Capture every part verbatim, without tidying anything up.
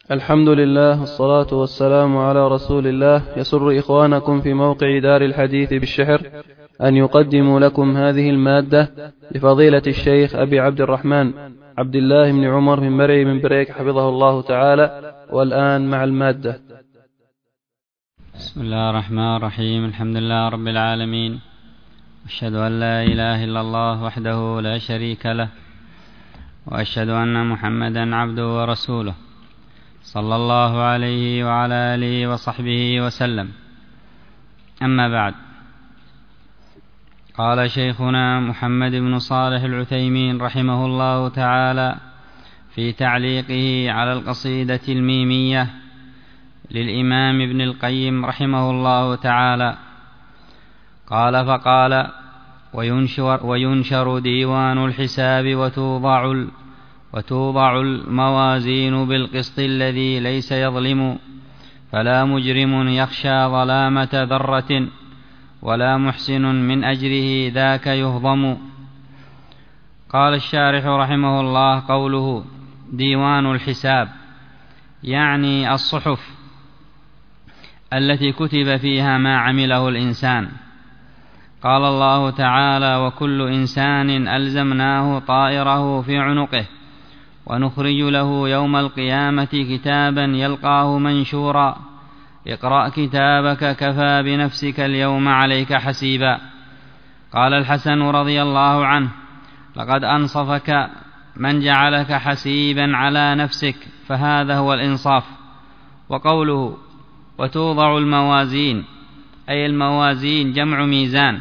الحمد لله والصلاة والسلام على رسول الله. يسر إخوانكم في موقع دار الحديث بالشحر أن يقدموا لكم هذه المادة لفضيلة الشيخ أبي عبد الرحمن عبد الله بن عمر بن مرعي بن بريك حفظه الله تعالى. والآن مع المادة. بسم الله الرحمن الرحيم. الحمد لله رب العالمين، أشهد أن لا إله إلا الله وحده لا شريك له، وأشهد أن محمدا عبده ورسوله، صلى الله عليه وعلى آله وصحبه وسلم. أما بعد، قال شيخنا محمد بن صالح العثيمين رحمه الله تعالى في تعليقه على القصيدة الميمية للإمام ابن القيم رحمه الله تعالى، قال فقال: وينشر, وينشر ديوان الحساب وتوضع وتوضع الموازين بالقسط الذي ليس يظلم، فلا مجرم يخشى ظلامة ذرة، ولا محسن من أجره ذاك يهضم. قال الشارح رحمه الله: قوله ديوان الحساب يعني الصحف التي كتب فيها ما عمله الإنسان. قال الله تعالى: وكل إنسان ألزمناه طائره في عنقه، ونخرج له يوم القيامة كتابا يلقاه منشورا، اقرأ كتابك كفى بنفسك اليوم عليك حسيبا. قال الحسن رضي الله عنه: لقد أنصفك من جعلك حسيبا على نفسك، فهذا هو الإنصاف. وقوله وتوضع الموازين أي الموازين جمع ميزان،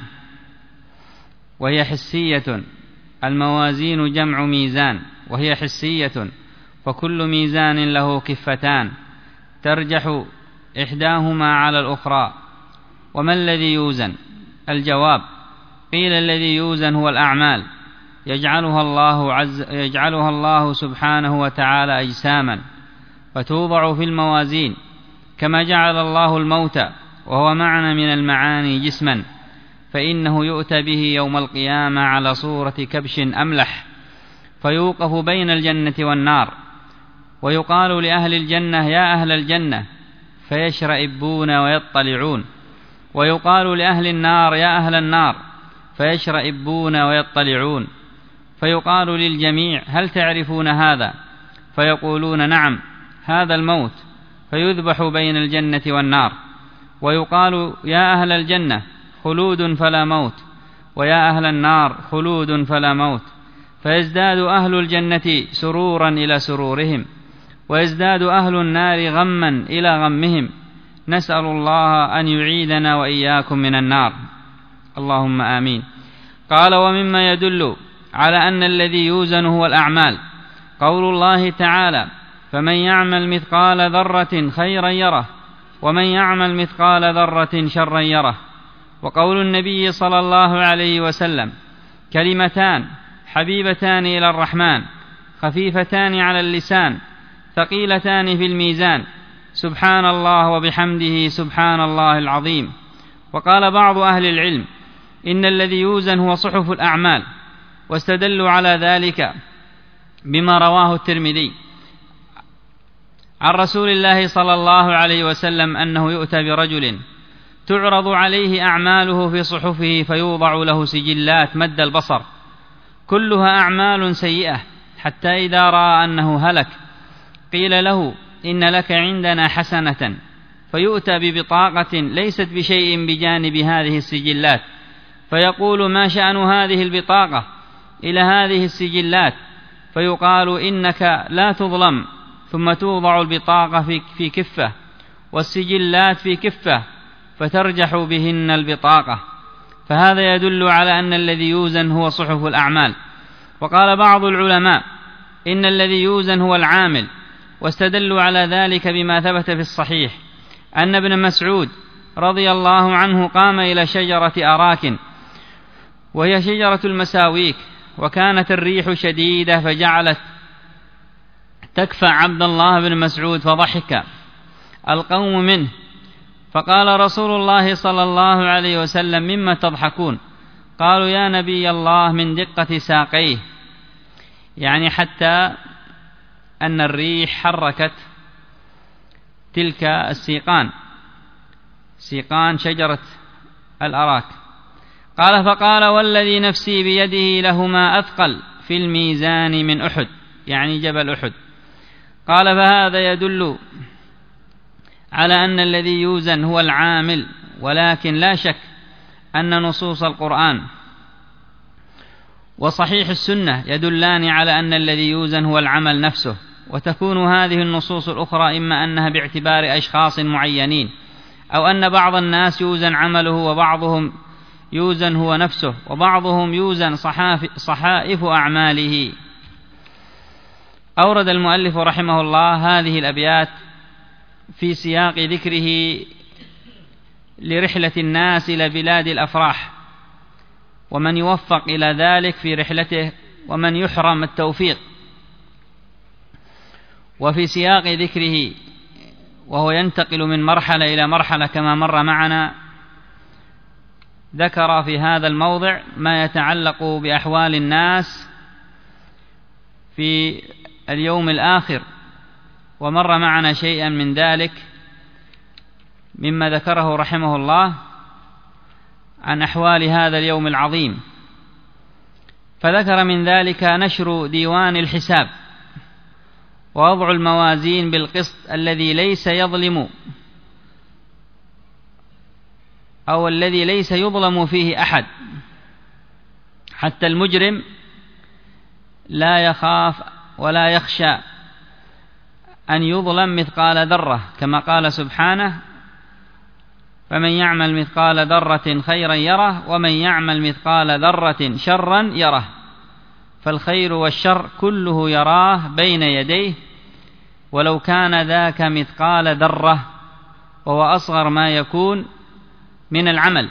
وهي حسية. الموازين جمع ميزان وهي حسية، فكل ميزان له كفتان ترجح إحداهما على الأخرى. وما الذي يوزن؟ الجواب: قيل الذي يوزن هو الأعمال، يجعلها الله, عز يجعلها الله سبحانه وتعالى أجساما فتوضع في الموازين، كما جعل الله الموت وهو معنى من المعاني جسما، فإنه يؤتى به يوم القيامة على صورة كبش أملح، فيوقف بين الجنة والنار، ويقال لأهل الجنة: يا أهل الجنة، فيشرئبون ويطلعون، ويقال لأهل النار: يا أهل النار، فيشرئبون ويطلعون، فيقال للجميع: هل تعرفون هذا؟ فيقولون: نعم، هذا الموت، فيذبح بين الجنة والنار، ويقال: يا أهل الجنة، خلود فلا موت، ويا أهل النار، خلود فلا موت، فيزداد أهل الجنة سرورا إلى سرورهم، ويزداد أهل النار غما إلى غمهم. نسأل الله أن يعيدنا وإياكم من النار، اللهم آمين. قال: ومما يدل على أن الذي يوزن هو الأعمال قول الله تعالى: فمن يعمل مثقال ذرة خيرا يره، ومن يعمل مثقال ذرة شرا يره. وقول النبي صلى الله عليه وسلم: كلمتان حبيبتان إلى الرحمن، خفيفتان على اللسان، ثقيلتان في الميزان، سبحان الله وبحمده سبحان الله العظيم. وقال بعض أهل العلم: إن الذي يوزن هو صحف الأعمال، واستدلوا على ذلك بما رواه الترمذي عن رسول الله صلى الله عليه وسلم أنه يؤتى برجل تعرض عليه أعماله في صحفه، فيوضع له سجلات مد البصر كلها أعمال سيئة، حتى إذا رأى أنه هلك قيل له: إن لك عندنا حسنة، فيؤتى ببطاقة ليست بشيء بجانب هذه السجلات، فيقول: ما شأن هذه البطاقة إلى هذه السجلات؟ فيقال: إنك لا تظلم. ثم توضع البطاقة في كفة والسجلات في كفة، فترجح بهن البطاقة. فهذا يدل على أن الذي يوزن هو صحف الأعمال. وقال بعض العلماء: إن الذي يوزن هو العامل، واستدلوا على ذلك بما ثبت في الصحيح أن ابن مسعود رضي الله عنه قام إلى شجرة أراك، وهي شجرة المساويك، وكانت الريح شديدة فجعلت تكفى عبد الله بن مسعود، فضحك القوم منه، فقال رسول الله صلى الله عليه وسلم: مما تضحكون؟ قالوا: يا نبي الله، من دقة ساقيه، يعني حتى أن الريح حركت تلك السيقان، سيقان شجرة الأراك. قال: فقال: والذي نفسي بيده لهما أثقل في الميزان من أحد، يعني جبل أحد. قال: فهذا يدل على أن الذي يوزن هو العامل، ولكن لا شك أن نصوص القرآن وصحيح السنة يدلان على أن الذي يوزن هو العمل نفسه، وتكون هذه النصوص الأخرى إما أنها باعتبار أشخاص معينين، أو أن بعض الناس يوزن عمله وبعضهم يوزن هو نفسه، وبعضهم يوزن صحائف أعماله. أورد المؤلف رحمه الله هذه الأبيات في سياق ذكره لرحلة الناس إلى بلاد الأفراح، ومن يوفق إلى ذلك في رحلته ومن يحرم التوفيق، وفي سياق ذكره وهو ينتقل من مرحلة إلى مرحلة كما مر معنا، ذكر في هذا الموضع ما يتعلق بأحوال الناس في اليوم الآخر، ومر معنا شيئا من ذلك مما ذكره رحمه الله عن أحوال هذا اليوم العظيم. فذكر من ذلك نشر ديوان الحساب، ووضع الموازين بالقسط الذي ليس يظلم أو الذي ليس يظلم فيه أحد، حتى المجرم لا يخاف ولا يخشى أن يظلم مثقال ذرة، كما قال سبحانه: فمن يعمل مثقال ذرة خيرا يره ومن يعمل مثقال ذرة شرا يره، فالخير والشر كله يراه بين يديه ولو كان ذاك مثقال ذرة، وهو أصغر ما يكون من العمل.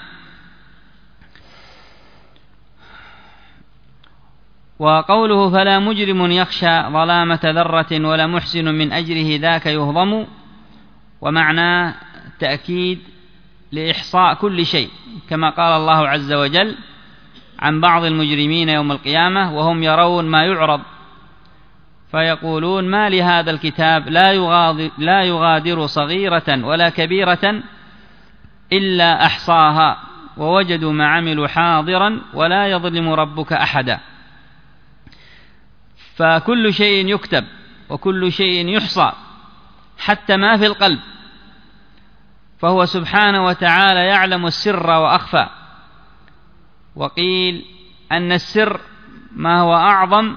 وقوله: فلا مجرم يخشى ظلامة ذرة ولا محسن من أجره ذاك يهضم، ومعناه تأكيد لإحصاء كل شيء، كما قال الله عز وجل عن بعض المجرمين يوم القيامة وهم يرون ما يعرض فيقولون: ما لهذا الكتاب لا يغادر, لا يغادر صغيرة ولا كبيرة إلا أحصاها ووجدوا ما عملوا حاضرا ولا يظلم ربك أحدا. فكل شيء يكتب وكل شيء يحصى، حتى ما في القلب، فهو سبحانه وتعالى يعلم السر وأخفى. وقيل أن السر ما هو أعظم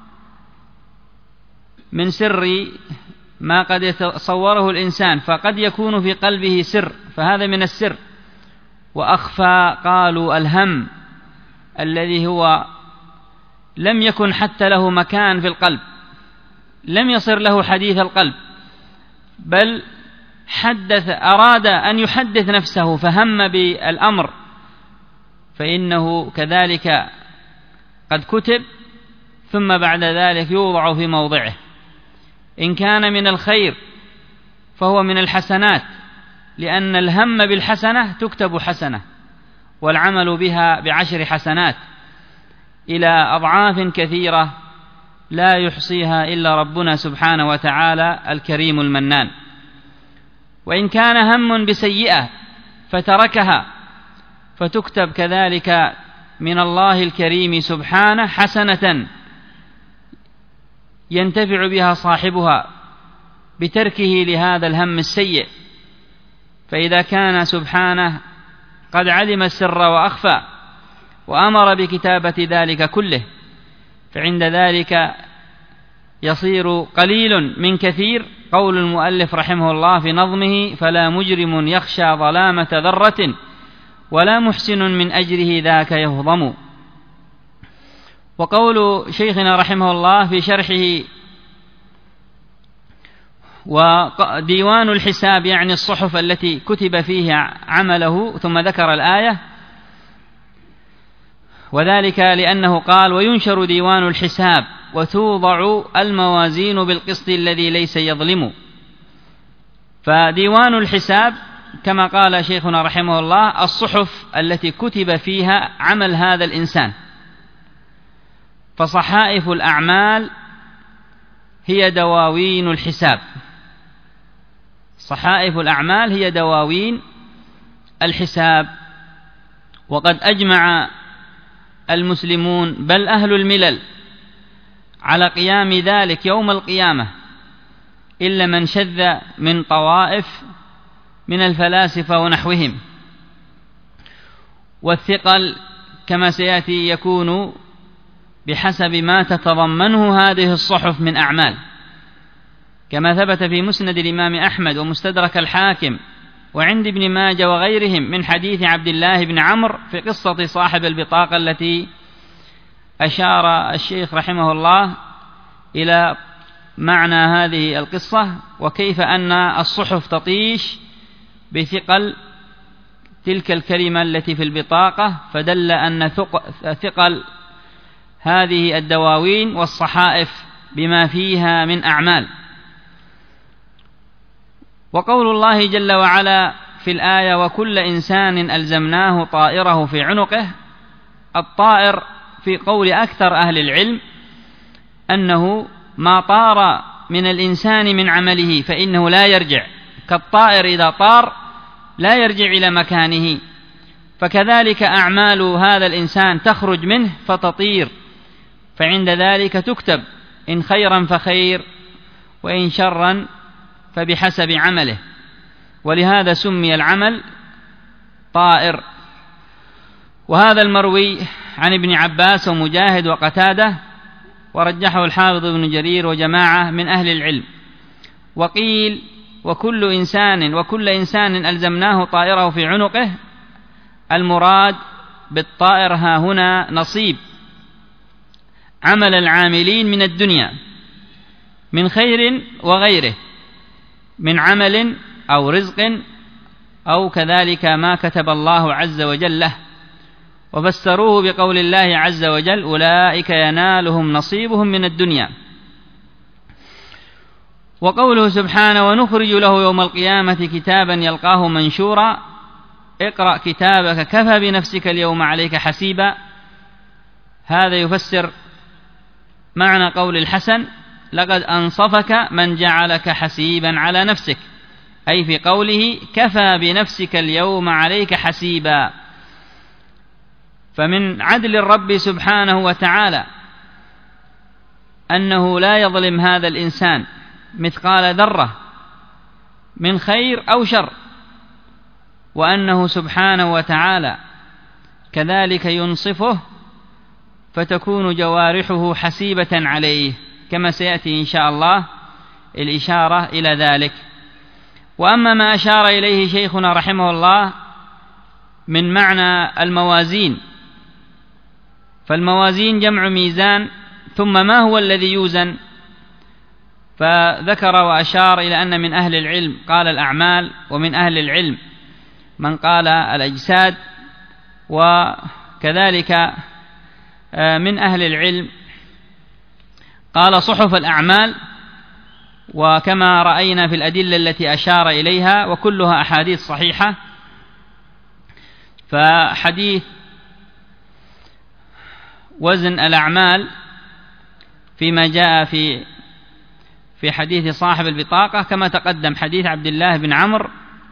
من سر ما قد يتصوره الإنسان، فقد يكون في قلبه سر، فهذا من السر. وأخفى قالوا الهم الذي هو لم يكن حتى له مكان في القلب، لم يصر له حديث القلب، بل حدث أراد أن يحدث نفسه فهم بالأمر، فإنه كذلك قد كتب ثم بعد ذلك يوضع في موضعه. إن كان من الخير فهو من الحسنات، لأن الهم بالحسنة تكتب حسنة، والعمل بها بعشر حسنات إلى أضعاف كثيرة لا يحصيها إلا ربنا سبحانه وتعالى الكريم المنان. وإن كان هم بسيئة فتركها فتكتب كذلك من الله الكريم سبحانه حسنة ينتفع بها صاحبها بتركه لهذا الهم السيء. فإذا كان سبحانه قد علم السر وأخفى وأمر بكتابة ذلك كله، فعند ذلك يصير قليل من كثير. قول المؤلف رحمه الله في نظمه: فلا مجرم يخشى ظلامة ذرة ولا محسن من أجره ذاك يهضم. وقول شيخنا رحمه الله في شرحه: وديوان الحساب يعني الصحف التي كتب فيها عمله، ثم ذكر الآية، وذلك لأنه قال: وينشر ديوان الحساب وتوضع الموازين بالقسط الذي ليس يظلم. فديوان الحساب كما قال شيخنا رحمه الله الصحف التي كتب فيها عمل هذا الإنسان، فصحائف الأعمال هي دواوين الحساب، صحائف الأعمال هي دواوين الحساب. وقد أجمع المسلمون بل أهل الملل على قيام ذلك يوم القيامة، إلا من شذ من طوائف من الفلاسفة ونحوهم. والثقل كما سيأتي يكون بحسب ما تتضمنه هذه الصحف من أعمال، كما ثبت في مسند الإمام أحمد ومستدرك الحاكم وعند ابن ماجه وغيرهم من حديث عبد الله بن عمرو في قصة صاحب البطاقة التي أشار الشيخ رحمه الله إلى معنى هذه القصة، وكيف أن الصحف تطيش بثقل تلك الكلمة التي في البطاقة، فدل أن ثقل هذه الدواوين والصحائف بما فيها من أعمال. وقول الله جل وعلا في الآية: وكل إنسان ألزمناه طائره في عنقه، الطائر في قول أكثر أهل العلم أنه ما طار من الإنسان من عمله فإنه لا يرجع، كالطائر إذا طار لا يرجع إلى مكانه، فكذلك أعمال هذا الإنسان تخرج منه فتطير، فعند ذلك تكتب إن خيرا فخير وإن شرا فبحسب عمله، ولهذا سمي العمل طائر. وهذا المروي عن ابن عباس ومجاهد وقتادة، ورجحه الحافظ ابن جرير وجماعة من أهل العلم. وقيل: وكل إنسان وكل إنسان ألزمناه طائره في عنقه، المراد بالطائر ها هنا نصيب عمل العاملين من الدنيا من خير وغيره، من عمل أو رزق أو كذلك ما كتب الله عز وجل له. وفسروه بقول الله عز وجل: أولئك ينالهم نصيبهم من الدنيا. وقوله سبحانه: ونخرج له يوم القيامة كتابا يلقاه منشورا، اقرأ كتابك كفى بنفسك اليوم عليك حسيبا. هذا يفسر معنى قول الحسن: لقد أنصفك من جعلك حسيبا على نفسك، أي في قوله كفى بنفسك اليوم عليك حسيبا. فمن عدل الرب سبحانه وتعالى أنه لا يظلم هذا الإنسان مثقال ذرة من خير أو شر، وأنه سبحانه وتعالى كذلك ينصفه فتكون جوارحه حسيبة عليه، كما سيأتي إن شاء الله الإشارة إلى ذلك. وأما ما أشار إليه شيخنا رحمه الله من معنى الموازين، فالموازين جمع ميزان، ثم ما هو الذي يوزن؟ فذكر وأشار إلى أن من أهل العلم قال الأعمال، ومن أهل العلم من قال الأجساد، وكذلك من أهل العلم قال صحف الأعمال، وكما رأينا في الأدلة التي أشار إليها وكلها أحاديث صحيحة. فحديث وزن الأعمال فيما جاء في في حديث صاحب البطاقة كما تقدم حديث عبد الله بن عمرو،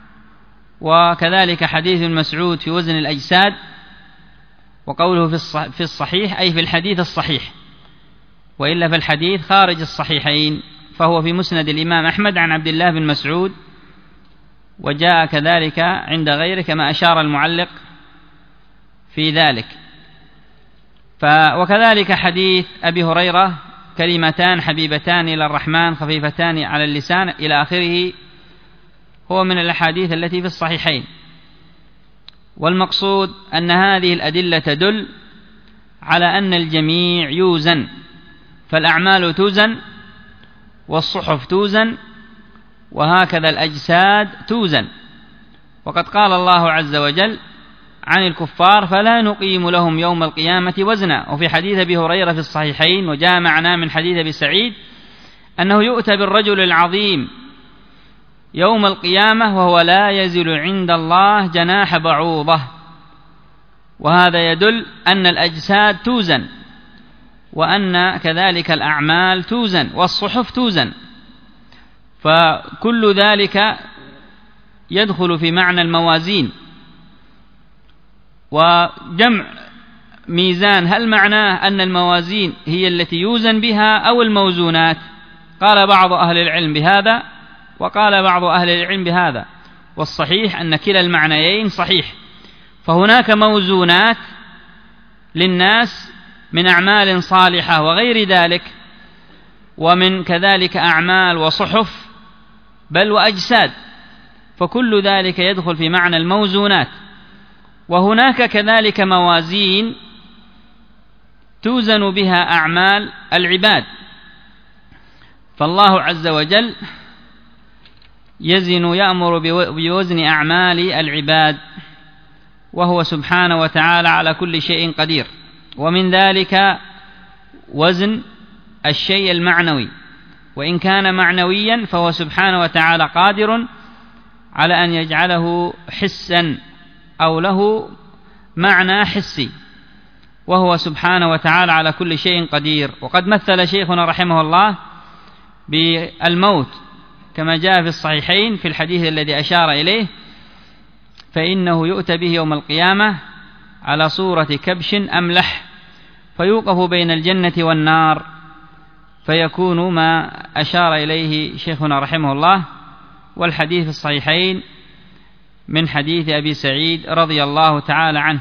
وكذلك حديث مسعود في وزن الأجساد، وقوله في الصحيح أي في الحديث الصحيح، وإلا فالحديث خارج الصحيحين، فهو في مسند الإمام أحمد عن عبد الله بن مسعود، وجاء كذلك عند غيره كما أشار المعلق في ذلك. وكذلك حديث أبي هريرة كلمتان حبيبتان إلى الرحمن خفيفتان على اللسان إلى آخره، هو من الأحاديث التي في الصحيحين. والمقصود أن هذه الأدلة تدل على أن الجميع يوزن، فالأعمال توزن والصحف توزن، وهكذا الأجساد توزن. وقد قال الله عز وجل عن الكفار: فلا نقيم لهم يوم القيامة وزنا. وفي حديث أبي هريرة في الصحيحين وجاء معنا من حديث أبي سعيد أنه يؤتى بالرجل العظيم يوم القيامة وهو لا يزل عند الله جناح بعوضة. وهذا يدل أن الأجساد توزن، وأن كذلك الأعمال توزن والصحف توزن، فكل ذلك يدخل في معنى الموازين. وجمع ميزان هل معناه أن الموازين هي التي يوزن بها أو الموزونات؟ قال بعض أهل العلم بهذا وقال بعض أهل العلم بهذا، والصحيح أن كلا المعنيين صحيح. فهناك موزونات للناس من أعمال صالحة وغير ذلك، ومن كذلك أعمال وصحف بل وأجساد، فكل ذلك يدخل في معنى الموزونات. وهناك كذلك موازين توزن بها أعمال العباد، فالله عز وجل يزن يأمر بوزن أعمال العباد، وهو سبحانه وتعالى على كل شيء قدير. ومن ذلك وزن الشيء المعنوي، وإن كان معنويا فهو سبحانه وتعالى قادر على أن يجعله حسا أو له معنى حسي، وهو سبحانه وتعالى على كل شيء قدير. وقد مثل شيخنا رحمه الله بالموت كما جاء في الصحيحين في الحديث الذي أشار إليه، فإنه يؤتى به يوم القيامة على صورة كبش أملح، فيوقف بين الجنة والنار، فيكون ما أشار إليه شيخنا رحمه الله. والحديث في الصحيحين من حديث أبي سعيد رضي الله تعالى عنه.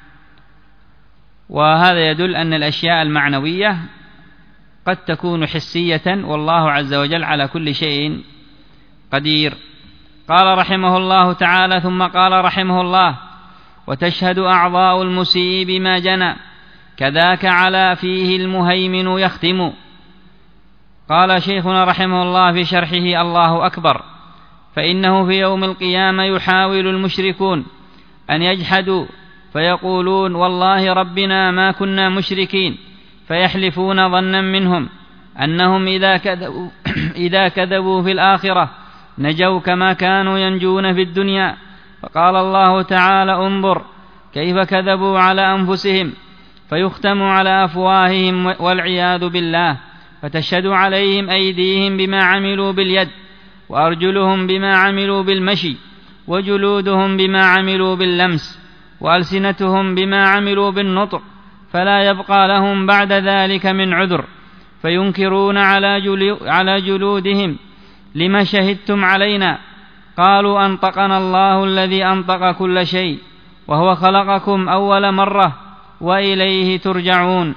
وهذا يدل أن الأشياء المعنوية قد تكون حسية، والله عز وجل على كل شيء قدير. قال رحمه الله تعالى: ثم قال رحمه الله: وتشهد أعضاء المسيء بما جنى، كذاك على فيه المهيمن يختم. قال شيخنا رحمه الله في شرحه: الله أكبر، فإنه في يوم القيامة يحاول المشركون أن يجحدوا فيقولون: والله ربنا ما كنا مشركين، فيحلفون ظنا منهم أنهم إذا كذبوا, إذا كذبوا في الآخرة نجوا كما كانوا ينجون في الدنيا. فقال الله تعالى: انظر كيف كذبوا على أنفسهم، فيختم على أفواههم والعياذ بالله، فتشهد عليهم أيديهم بما عملوا باليد، وأرجلهم بما عملوا بالمشي، وجلودهم بما عملوا باللمس، وألسنتهم بما عملوا بالنطق، فلا يبقى لهم بعد ذلك من عذر، فينكرون على جلودهم: لما شهدتم علينا؟ قالوا: أنطقنا الله الذي أنطق كل شيء، وهو خلقكم أول مرة وإليه ترجعون.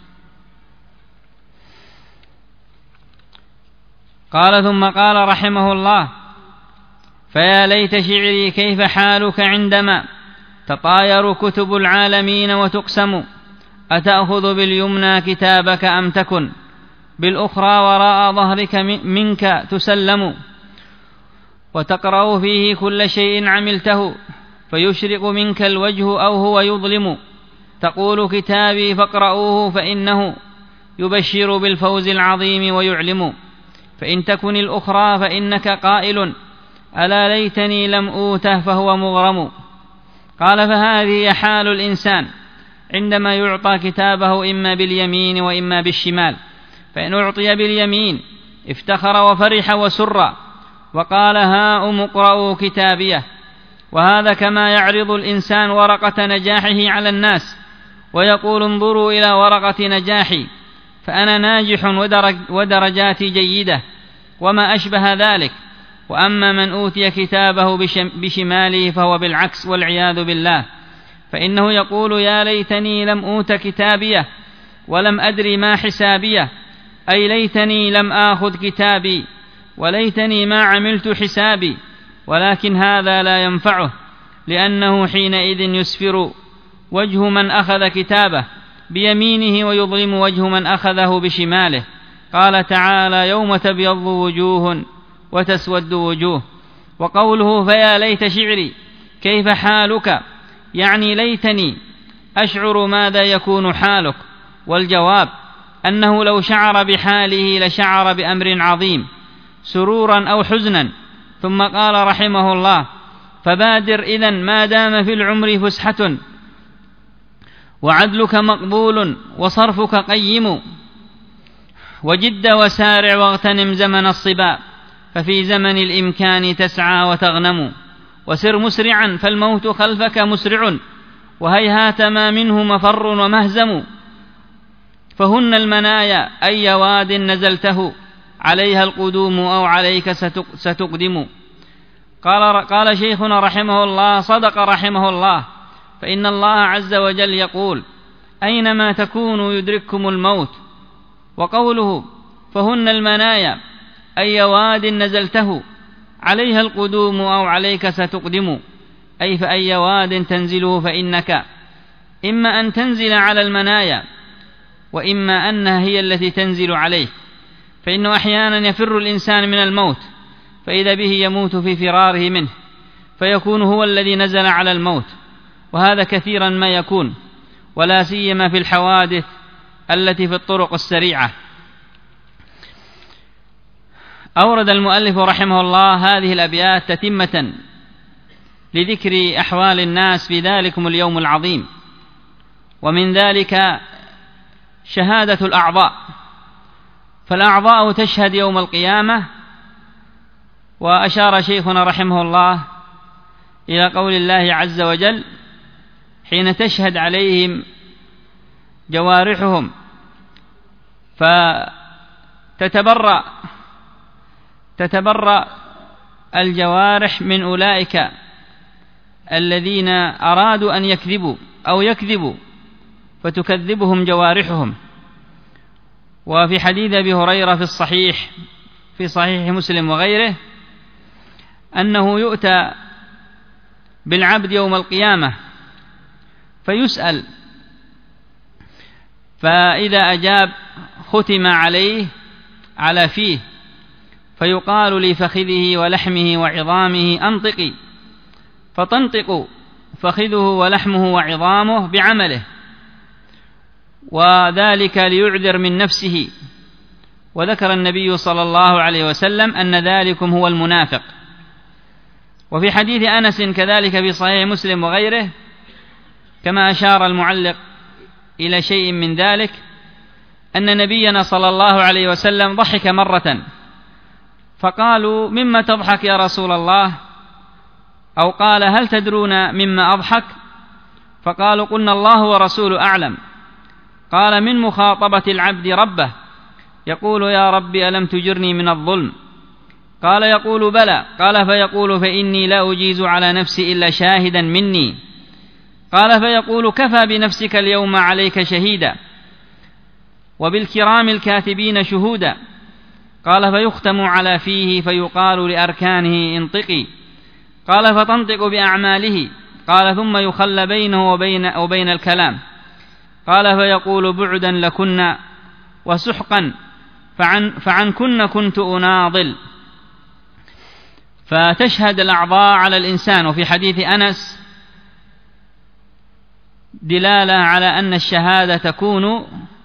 قال: ثم قال رحمه الله: فيا ليت شعري كيف حالك عندما تطاير كتب العالمين وتقسم، أتأخذ باليمنى كتابك أم تكن بالأخرى وراء ظهرك منك تسلم، وتقرأ فيه كل شيء عملته، فيشرق منك الوجه أو هو يظلم، تقول: كتابي فاقرؤوه فإنه يبشر بالفوز العظيم ويعلم، فإن تكن الأخرى فإنك قائل: ألا ليتني لم أوته، فهو مغرم. قال: فهذه حال الإنسان عندما يعطى كتابه إما باليمين وإما بالشمال، فإن أعطي باليمين افتخر وفرح وسر وقال: هاؤم اقرءوا كتابيه. وهذا كما يعرض الإنسان ورقة نجاحه على الناس ويقول: انظروا إلى ورقة نجاحي فأنا ناجح ودرج ودرجاتي جيدة، وما أشبه ذلك. وأما من أوتي كتابه بشماله فهو بالعكس والعياذ بالله، فإنه يقول: يا ليتني لم أوت كتابيه ولم أدري ما حسابيه، أي ليتني لم آخذ كتابي وليتني ما عملت حسابي. ولكن هذا لا ينفعه، لأنه حينئذ يسفر وجه من أخذ كتابه بيمينه ويظلم وجه من أخذه بشماله. قال تعالى: يوم تبيض وجوه وتسود وجوه. وقوله: فيا ليت شعري كيف حالك، يعني ليتني أشعر ماذا يكون حالك. والجواب أنه لو شعر بحاله لشعر بأمر عظيم، سرورا أو حزنا. ثم قال رحمه الله: فبادر إذن ما دام في العمر فسحة، وعدلك مقبول وصرفك قيم، وجد وسارع واغتنم زمن الصبا، ففي زمن الإمكان تسعى وتغنم. وسر مسرعا فالموت خلفك مسرع وهيهات ما منه مفر ومهزم فهن المنايا أي واد نزلته عليها القدوم أو عليك ستقدم. قال, قال شيخنا رحمه الله: صدق رحمه الله، فإن الله عز وجل يقول: أينما تكونوا يدرككم الموت. وقوله فهن المنايا أي واد نزلته عليها القدوم أو عليك ستقدم، أي فأي واد تنزله فإنك إما أن تنزل على المنايا وإما أنها هي التي تنزل عليه، فإنه أحيانا يفر الإنسان من الموت فإذا به يموت في فراره منه فيكون هو الذي نزل على الموت، وهذا كثيرا ما يكون، ولا سيما في الحوادث التي في الطرق السريعة. أورد المؤلف رحمه الله هذه الأبيات تتمة لذكر أحوال الناس في ذلكم اليوم العظيم، ومن ذلك شهادة الأعضاء، فالأعضاء تشهد يوم القيامة. وأشار شيخنا رحمه الله إلى قول الله عز وجل: حين تشهد عليهم جوارحهم فتتبرأ تتبرأ الجوارح من أولئك الذين أرادوا أن يكذبوا أو يكذبوا فتكذبهم جوارحهم. وفي حديث أبي هريرة في الصحيح في صحيح مسلم وغيره أنه يؤتى بالعبد يوم القيامة فيسأل، فإذا أجاب ختم عليه على فيه فيقال لفخذه ولحمه وعظامه: أنطقي، فتنطق فخذه ولحمه وعظامه بعمله، وذلك ليعذر من نفسه. وذكر النبي صلى الله عليه وسلم أن ذلكم هو المنافق. وفي حديث أنس كذلك في صحيح مسلم وغيره كما أشار المعلق إلى شيء من ذلك أن نبينا صلى الله عليه وسلم ضحك مرة فقالوا: مما تضحك يا رسول الله؟ أو قال: هل تدرون مما أضحك؟ فقالوا: قلنا الله ورسوله أعلم. قال: من مخاطبة العبد ربه يقول: يا رب ألم تجرني من الظلم؟ قال: يقول: بلى. قال: فيقول: فإني لا أجيز على نفسي إلا شاهدا مني. قال: فيقول: كفى بنفسك اليوم عليك شهيدا وبالكرام الكاتبين شهودا. قال: فيختم على فيه فيقال لأركانه: انطقي. قال: فتنطق بأعماله. قال: ثم يخلى بينه وبين, وبين الكلام. قال: فيقول: بعدا لكنا وسحقا فعن, فعن كن كنت أناضل. فتشهد الأعضاء على الإنسان. وفي حديث أنس دلالة على أن الشهادة تكون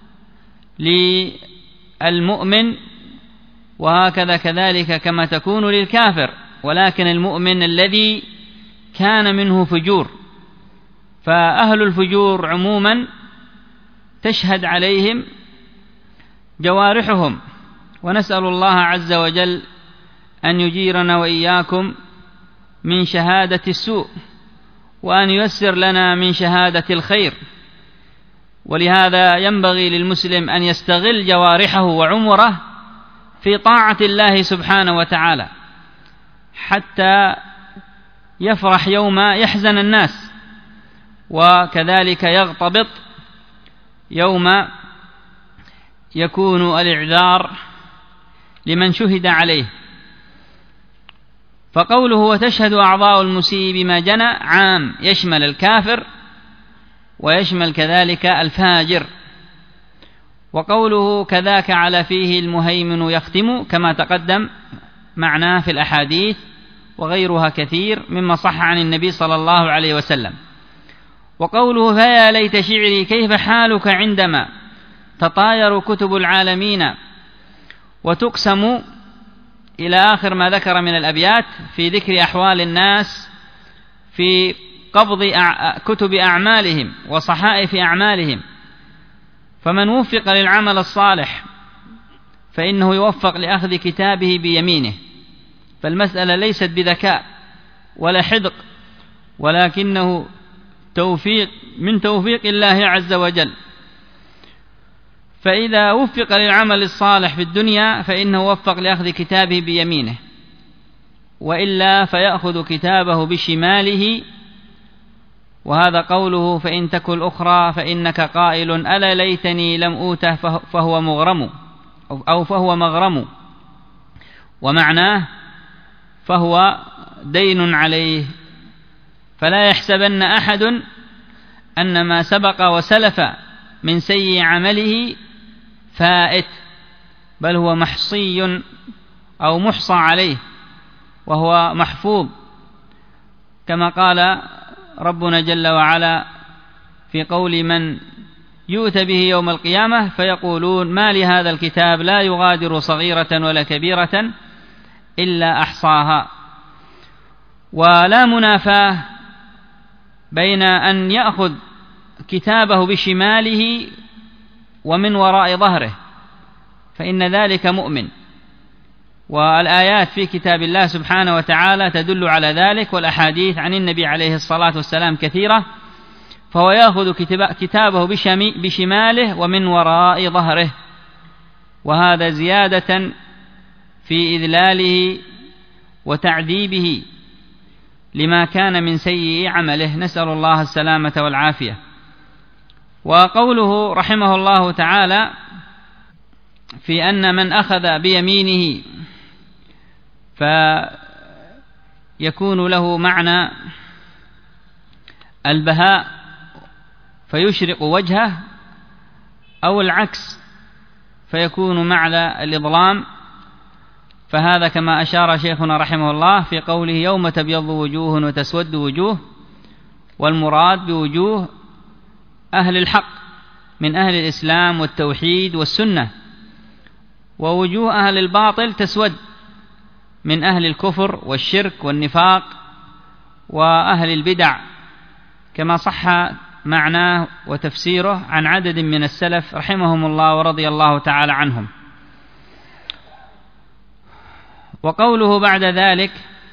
للمؤمن وهكذا كذلك كما تكون للكافر، ولكن المؤمن الذي كان منه فجور. فأهل الفجور عموما تشهد عليهم جوارحهم، ونسأل الله عز وجل أن يجيرنا وإياكم من شهادة السوء وأن ييسر لنا من شهادة الخير. ولهذا ينبغي للمسلم أن يستغل جوارحه وعمره في طاعة الله سبحانه وتعالى حتى يفرح يوم يحزن الناس، وكذلك يغتبط يوم يكون الإعذار لمن شهد عليه. فقوله: وتشهد أعضاء المسيء بما جنى عام، يشمل الكافر ويشمل كذلك الفاجر. وقوله: كذاك على فيه المهيمن يختم، كما تقدم معناه في الأحاديث وغيرها كثير مما صح عن النبي صلى الله عليه وسلم. وقوله: فيا ليت شعري كيف حالك عندما تطاير كتب العالمين وتقسم، إلى آخر ما ذكر من الأبيات في ذكر أحوال الناس في قبض كتب أعمالهم وصحائف أعمالهم. فمن وفق للعمل الصالح فإنه يوفق لأخذ كتابه بيمينه، فالمسألة ليست بذكاء ولا حدق، ولكنه توفيق من توفيق الله عز وجل. فإذا وفق للعمل الصالح في الدنيا فإنه وفق لأخذ كتابه بيمينه، وإلا فيأخذ كتابه بشماله. وهذا قوله فإن تك الأخرى فإنك قائل ألا ليتني لم أوته فهو مغرم أو فهو مغرم، ومعناه فهو دين عليه. فلا يحسبن أحد أن ما سبق وسلف من سيء عمله فائت، بل هو محصي أو محصى عليه وهو محفوظ، كما قال ربنا جل وعلا في قول من يؤتى به يوم القيامة فيقولون ما لهذا الكتاب لا يغادر صغيرة ولا كبيرة إلا أحصاها. ولا منافاة بين أن يأخذ كتابه بشماله ومن وراء ظهره، فإن ذلك مؤمن، والآيات في كتاب الله سبحانه وتعالى تدل على ذلك، والأحاديث عن النبي عليه الصلاة والسلام كثيرة. فهو يأخذ كتابه بشماله ومن وراء ظهره، وهذا زيادة في إذلاله وتعذيبه لما كان من سيء عمله، نسأل الله السلامة والعافية. وقوله رحمه الله تعالى في أن من أخذ بيمينه فيكون له معنى البهاء فيشرق وجهه، أو العكس فيكون معنى الإظلام، فهذا كما أشار شيخنا رحمه الله في قوله يوم تبيض وجوه وتسود وجوه، والمراد بوجوه أهل الحق من أهل الإسلام والتوحيد والسنة، ووجوه أهل الباطل تسود من أهل الكفر والشرك والنفاق وأهل البدع، كما صح معناه وتفسيره عن عدد من السلف رحمهم الله ورضي الله تعالى عنهم. وقوله بعد ذلك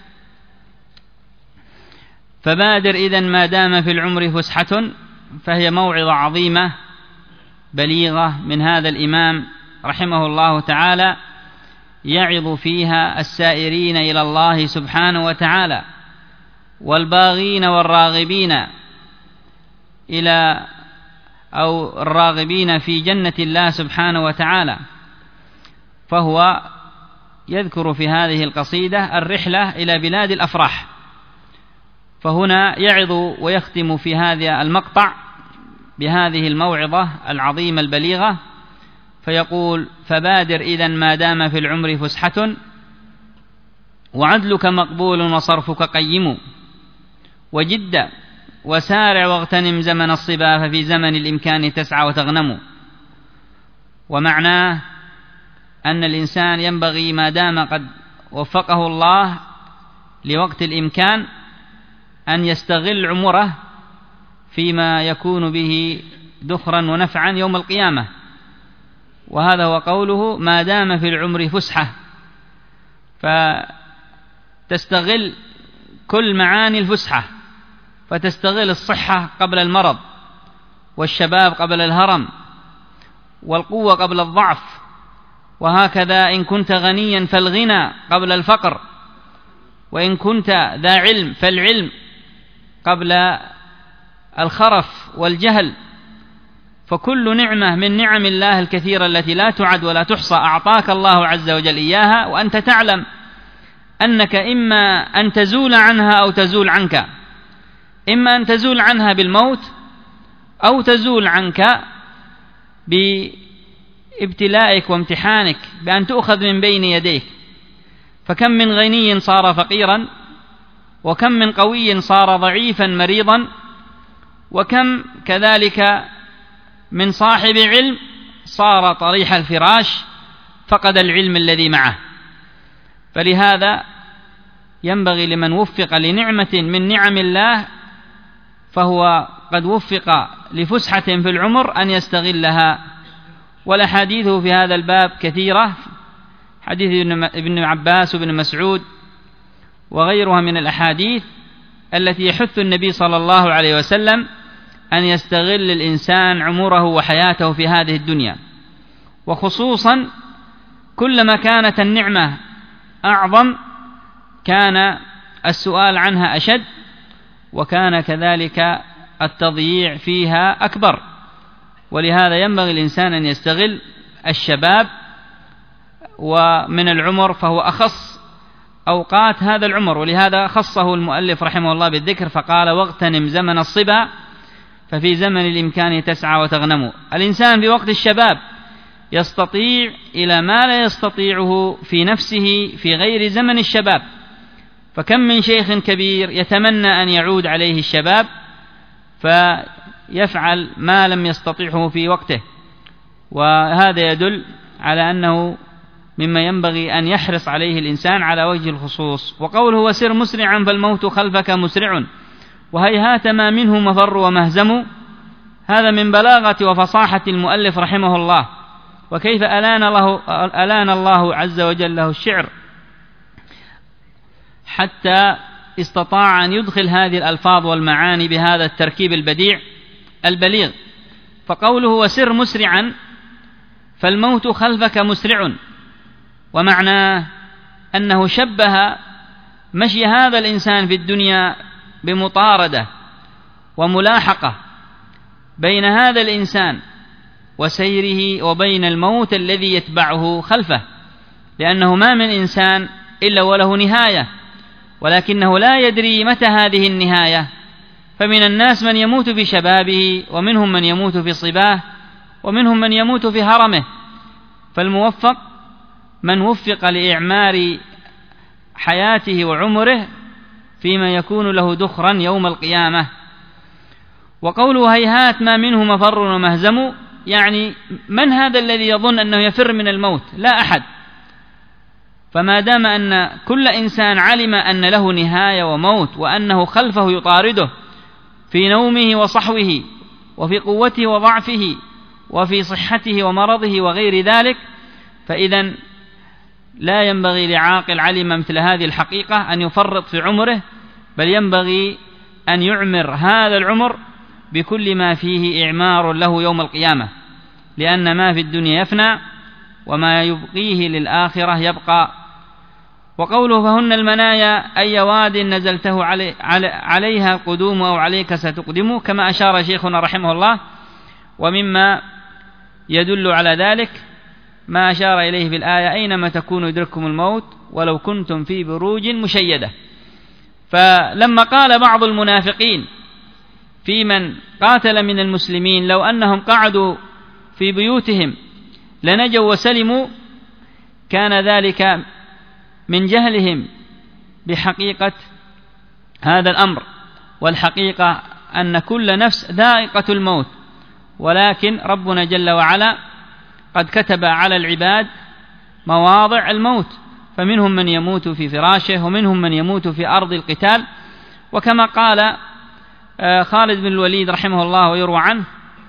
فبادر إذن ما دام في العمر فسحة، فهي موعظة عظيمة بليغة من هذا الإمام رحمه الله تعالى، يعظ فيها السائرين إلى الله سبحانه وتعالى والباغين والراغبين إلى أو الراغبين في جنة الله سبحانه وتعالى. فهو يذكر في هذه القصيدة الرحلة إلى بلاد الأفراح، فهنا يعظ ويختم في هذا المقطع بهذه الموعظة العظيمة البليغة، فيقول فبادر إذن ما دام في العمر فسحة، وعدلك مقبول وصرفك قيم، وجد وسارع واغتنم زمن الصبا، ففي زمن الإمكان تسعى وتغنم. ومعناه أن الإنسان ينبغي ما دام قد وفقه الله لوقت الإمكان أن يستغل عمره فيما يكون به دخرا ونفعا يوم القيامة. وهذا هو قوله ما دام في العمر فسحة، فتستغل كل معاني الفسحة، فتستغل الصحة قبل المرض، والشباب قبل الهرم، والقوة قبل الضعف، وهكذا إن كنت غنيا فالغنى قبل الفقر، وإن كنت ذا علم فالعلم قبل الخرف والجهل. فكل نعمة من نعم الله الكثيرة التي لا تعد ولا تحصى أعطاك الله عز وجل إياها، وأنت تعلم أنك إما أن تزول عنها أو تزول عنك، إما أن تزول عنها بالموت أو تزول عنك بابتلائك وامتحانك بأن تؤخذ من بين يديك. فكم من غني صار فقيرا، وكم من قوي صار ضعيفا مريضا، وكم كذلك من صاحب علم صار طريح الفراش فقد العلم الذي معه. فلهذا ينبغي لمن وفق لنعمة من نعم الله فهو قد وفق لفسحة في العمر أن يستغلها. والأحاديث في هذا الباب كثيرة، حديث ابن عباس وابن مسعود وغيرها من الأحاديث التي يحث النبي صلى الله عليه وسلم أن يستغل الإنسان عمره وحياته في هذه الدنيا، وخصوصا كلما كانت النعمة أعظم كان السؤال عنها أشد، وكان كذلك التضييع فيها أكبر. ولهذا ينبغي الإنسان أن يستغل الشباب ومن العمر، فهو أخص أوقات هذا العمر، ولهذا خصه المؤلف رحمه الله بالذكر فقال: واغتنم زمن الصبا ففي زمن الإمكان تسعى وتغنم. الإنسان في وقت الشباب يستطيع إلى ما لا يستطيعه في نفسه في غير زمن الشباب، فكم من شيخ كبير يتمنى أن يعود عليه الشباب فيفعل ما لم يستطيعه في وقته، وهذا يدل على أنه مما ينبغي أن يحرص عليه الإنسان على وجه الخصوص. وقوله: وسر مسرعا فالموت خلفك مسرع وهيهات ما منه مفر ومهزم، هذا من بلاغة وفصاحة المؤلف رحمه الله، وكيف ألان, له ألان الله عز وجل له الشعر حتى استطاع أن يدخل هذه الألفاظ والمعاني بهذا التركيب البديع البليغ. فقوله: وسر مسرعا فالموت خلفك مسرع، ومعناه أنه شبه مشي هذا الإنسان في الدنيا بمطاردة وملاحقة بين هذا الإنسان وسيره وبين الموت الذي يتبعه خلفه، لأنه ما من إنسان إلا وله نهاية، ولكنه لا يدري متى هذه النهاية. فمن الناس من يموت في شبابه، ومنهم من يموت في صباه، ومنهم من يموت في هرمه. فالموفق من وفق لإعمار حياته وعمره فيما يكون له دخرا يوم القيامة. وقوله: هيهات ما منه مفر ومهزم، يعني من هذا الذي يظن أنه يفر من الموت؟ لا أحد. فما دام أن كل إنسان علم أن له نهاية وموت، وأنه خلفه يطارده في نومه وصحوه، وفي قوته وضعفه، وفي صحته ومرضه وغير ذلك، فإذا لا ينبغي لعاقل علم مثل هذه الحقيقة أن يفرط في عمره، بل ينبغي أن يعمر هذا العمر بكل ما فيه إعمار له يوم القيامة، لأن ما في الدنيا يفنى وما يبقيه للآخرة يبقى. وقوله: فهن المنايا أي واد نزلته علي عليها قدوم أو عليك ستقدم، كما أشار شيخنا رحمه الله. ومما يدل على ذلك ما أشار إليه في الآية: أينما تكونوا يدرككم الموت ولو كنتم في بروج مشيدة. فلما قال بعض المنافقين في من قاتل من المسلمين لو أنهم قعدوا في بيوتهم لنجوا وسلموا، كان ذلك من جهلهم بحقيقة هذا الأمر. والحقيقة أن كل نفس ذائقة الموت، ولكن ربنا جل وعلا قد كتب على العباد مواضع الموت، فمنهم من يموت في فراشه، ومنهم من يموت في أرض القتال. وكما قال خالد بن الوليد رحمه الله ويروى عنه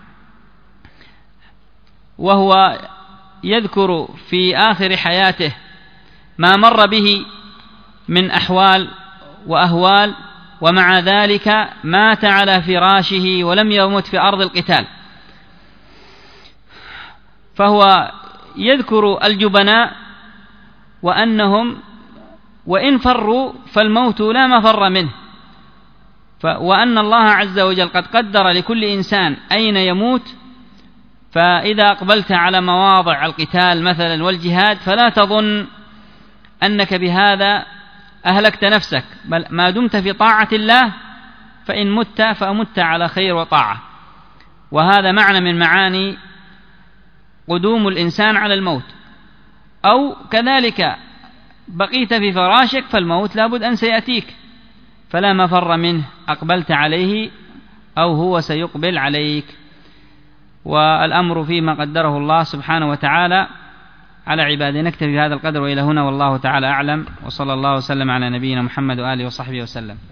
وهو يذكر في آخر حياته ما مر به من أحوال وأهوال، ومع ذلك مات على فراشه ولم يمت في أرض القتال. فهو يذكر الجبناء وأنهم وإن فروا فالموت لا مفر منه، وأن الله عز وجل قد قدر لكل إنسان أين يموت. فإذا أقبلت على مواضع القتال مثلا والجهاد فلا تظن أنك بهذا أهلكت نفسك، بل ما دمت في طاعة الله فإن مت فأمت على خير وطاعة. وهذا معنى من معاني قدوم الإنسان على الموت. أو كذلك بقيت في فراشك فالموت لابد أن سيأتيك، فلا مفر منه، أقبلت عليه أو هو سيقبل عليك. والأمر فيما قدره الله سبحانه وتعالى على عباده. نكتفي بهذا القدر وإلى هنا، والله تعالى أعلم، وصلى الله وسلم على نبينا محمد وآله وصحبه وسلم.